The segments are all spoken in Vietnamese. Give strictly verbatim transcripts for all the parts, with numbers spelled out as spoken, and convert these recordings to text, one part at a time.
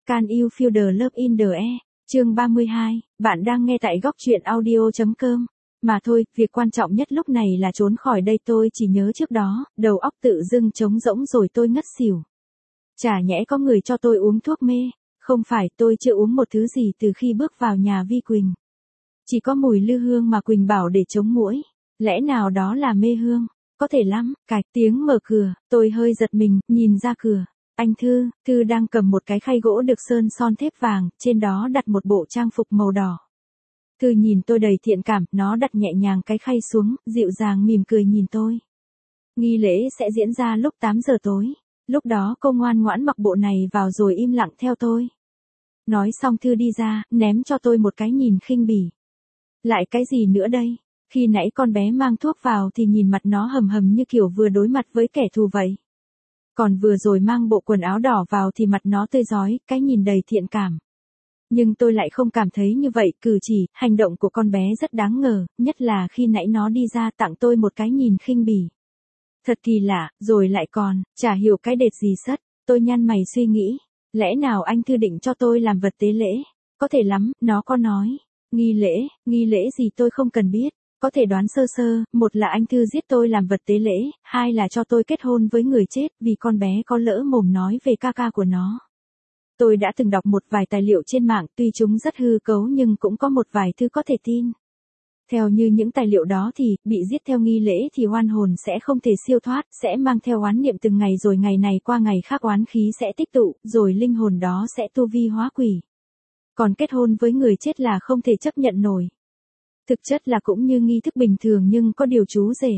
Can you feel the love in the air? Chương ba mươi hai, bạn đang nghe tại góc truyện audio chấm com. Mà thôi, việc quan trọng nhất lúc này là trốn khỏi đây. Tôi chỉ nhớ trước đó, đầu óc tự dưng trống rỗng rồi tôi ngất xỉu. Chả nhẽ có người cho tôi uống thuốc mê. Không phải, tôi chưa uống một thứ gì từ khi bước vào nhà Vi Quỳnh. Chỉ có mùi lư hương mà Quỳnh bảo để chống muỗi. Lẽ nào đó là mê hương? Có thể lắm. Cạch tiếng mở cửa, tôi hơi giật mình, nhìn ra cửa. Anh Thư, Thư đang cầm một cái khay gỗ được sơn son thép vàng, trên đó đặt một bộ trang phục màu đỏ. Thư nhìn tôi đầy thiện cảm, nó đặt nhẹ nhàng cái khay xuống, dịu dàng mỉm cười nhìn tôi. Nghi lễ sẽ diễn ra lúc tám giờ tối. Lúc đó cô ngoan ngoãn mặc bộ này vào rồi im lặng theo tôi. Nói xong Thư đi ra, ném cho tôi một cái nhìn khinh bỉ. Lại cái gì nữa đây? Khi nãy con bé mang thuốc vào thì nhìn mặt nó hầm hầm như kiểu vừa đối mặt với kẻ thù vậy. Còn vừa rồi mang bộ quần áo đỏ vào thì mặt nó tươi rói, cái nhìn đầy thiện cảm. Nhưng tôi lại không cảm thấy như vậy, cử chỉ, hành động của con bé rất đáng ngờ, nhất là khi nãy nó đi ra tặng tôi một cái nhìn khinh bỉ. Thật kỳ lạ, rồi lại còn, chả hiểu cái đệt gì sất, tôi nhăn mày suy nghĩ, lẽ nào anh Thư định cho tôi làm vật tế lễ? Có thể lắm, nó có nói, nghi lễ, nghi lễ gì tôi không cần biết. Có thể đoán sơ sơ, một là anh Thư giết tôi làm vật tế lễ, hai là cho tôi kết hôn với người chết vì con bé có lỡ mồm nói về ca ca của nó. Tôi đã từng đọc một vài tài liệu trên mạng, tuy chúng rất hư cấu nhưng cũng có một vài thứ có thể tin. Theo như những tài liệu đó thì, bị giết theo nghi lễ thì oan hồn sẽ không thể siêu thoát, sẽ mang theo oán niệm từng ngày rồi ngày này qua ngày khác oán khí sẽ tích tụ, rồi linh hồn đó sẽ tu vi hóa quỷ. Còn kết hôn với người chết là không thể chấp nhận nổi. Thực chất là cũng như nghi thức bình thường nhưng có điều chú rể.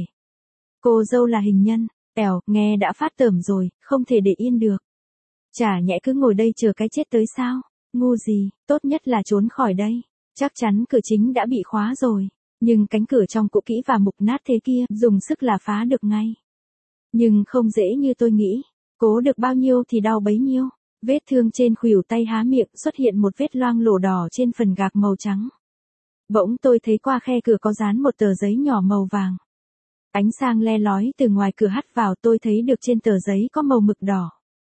Cô dâu là hình nhân, ẻo, nghe đã phát tởm rồi, không thể để yên được. Chả nhẽ cứ ngồi đây chờ cái chết tới sao? Ngu gì, tốt nhất là trốn khỏi đây. Chắc chắn cửa chính đã bị khóa rồi. Nhưng cánh cửa trong cũ kỹ và mục nát thế kia, dùng sức là phá được ngay. Nhưng không dễ như tôi nghĩ. Cố được bao nhiêu thì đau bấy nhiêu. Vết thương trên khuỷu tay há miệng, xuất hiện một vết loang lổ đỏ trên phần gạc màu trắng. Bỗng tôi thấy qua khe cửa có dán một tờ giấy nhỏ màu vàng. Ánh sáng le lói từ ngoài cửa hắt vào, tôi thấy được trên tờ giấy có màu mực đỏ.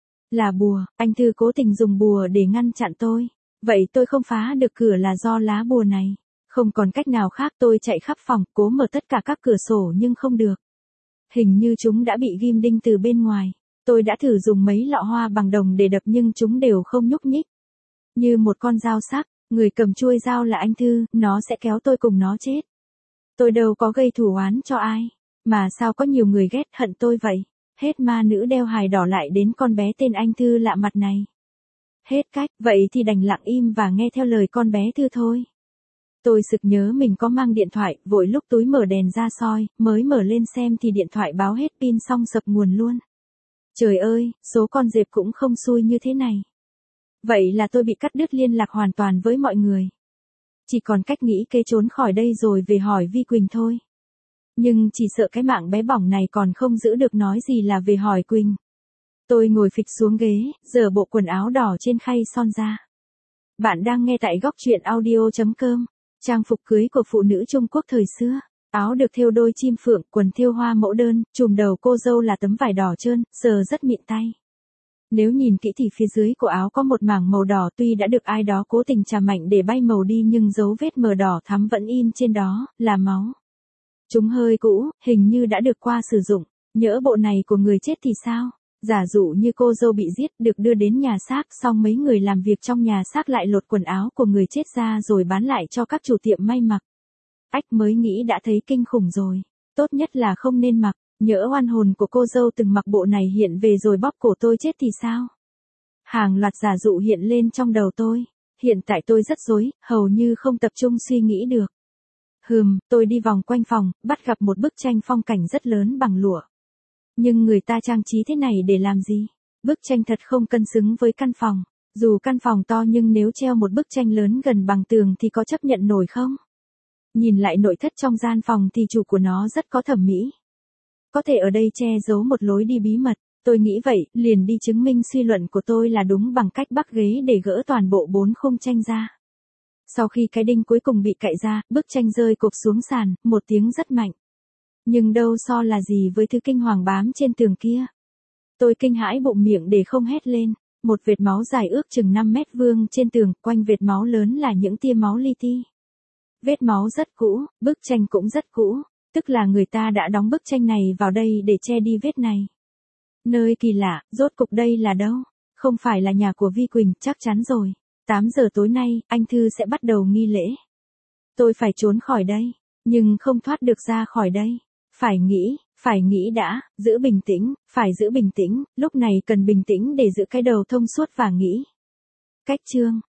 Là bùa, anh Thư cố tình dùng bùa để ngăn chặn tôi. Vậy tôi không phá được cửa là do lá bùa này. Không còn cách nào khác, tôi chạy khắp phòng, cố mở tất cả các cửa sổ nhưng không được. Hình như chúng đã bị ghim đinh từ bên ngoài. Tôi đã thử dùng mấy lọ hoa bằng đồng để đập nhưng chúng đều không nhúc nhích. Như một con dao sắc. Người cầm chuôi dao là anh Thư, nó sẽ kéo tôi cùng nó chết. Tôi đâu có gây thù oán cho ai, mà sao có nhiều người ghét hận tôi vậy? Hết ma nữ đeo hài đỏ lại đến con bé tên anh Thư lạ mặt này. Hết cách, vậy thì đành lặng im và nghe theo lời con bé Thư thôi. Tôi sực nhớ mình có mang điện thoại, vội lúc túi mở đèn ra soi, mới mở lên xem thì điện thoại báo hết pin xong sập nguồn luôn. Trời ơi, số con dẹp cũng không xui như thế này. Vậy là tôi bị cắt đứt liên lạc hoàn toàn với mọi người. Chỉ còn cách nghĩ kế trốn khỏi đây rồi về hỏi Vi Quỳnh thôi. Nhưng chỉ sợ cái mạng bé bỏng này còn không giữ được nói gì là về hỏi Quỳnh. Tôi ngồi phịch xuống ghế, giở bộ quần áo đỏ trên khay son ra. Bạn đang nghe tại góc truyện audio chấm com. Trang phục cưới của phụ nữ Trung Quốc thời xưa. Áo được thêu đôi chim phượng, quần thêu hoa mẫu đơn, chùm đầu cô dâu là tấm vải đỏ trơn, sờ rất mịn tay. Nếu nhìn kỹ thì phía dưới của áo có một mảng màu đỏ, tuy đã được ai đó cố tình chà mạnh để bay màu đi nhưng dấu vết mờ đỏ thắm vẫn in trên đó, là máu. Chúng hơi cũ, hình như đã được qua sử dụng. Nhỡ bộ này của người chết thì sao? Giả dụ như cô dâu bị giết, được đưa đến nhà xác, xong mấy người làm việc trong nhà xác lại lột quần áo của người chết ra rồi bán lại cho các chủ tiệm may mặc. Ách, mới nghĩ đã thấy kinh khủng rồi. Tốt nhất là không nên mặc. Nhỡ oan hồn của cô dâu từng mặc bộ này hiện về rồi bóp cổ tôi chết thì sao? Hàng loạt giả dụ hiện lên trong đầu tôi. Hiện tại tôi rất rối, hầu như không tập trung suy nghĩ được. Hừm, tôi đi vòng quanh phòng, bắt gặp một bức tranh phong cảnh rất lớn bằng lụa. Nhưng người ta trang trí thế này để làm gì? Bức tranh thật không cân xứng với căn phòng. Dù căn phòng to nhưng nếu treo một bức tranh lớn gần bằng tường thì có chấp nhận nổi không? Nhìn lại nội thất trong gian phòng thì chủ của nó rất có thẩm mỹ. Có thể ở đây che giấu một lối đi bí mật, tôi nghĩ vậy, liền đi chứng minh suy luận của tôi là đúng bằng cách bắc ghế để gỡ toàn bộ bốn khung tranh ra. Sau khi cái đinh cuối cùng bị cạy ra, bức tranh rơi cộp xuống sàn, một tiếng rất mạnh. Nhưng đâu so là gì với thứ kinh hoàng bám trên tường kia. Tôi kinh hãi bụng miệng để không hét lên. một vệt máu dài ước chừng năm mét vuông trên tường, quanh vệt máu lớn là những tia máu li ti. Vết máu rất cũ, bức tranh cũng rất cũ, tức là người ta đã đóng bức tranh này vào đây để che đi vết này. Nơi kỳ lạ, rốt cục đây là đâu? Không phải là nhà của Vi Quỳnh, chắc chắn rồi. tám giờ tối nay, anh Thư sẽ bắt đầu nghi lễ. Tôi phải trốn khỏi đây, nhưng không thoát được ra khỏi đây. Phải nghĩ, phải nghĩ đã, giữ bình tĩnh, phải giữ bình tĩnh, lúc này cần bình tĩnh để giữ cái đầu thông suốt và nghĩ. Cách chương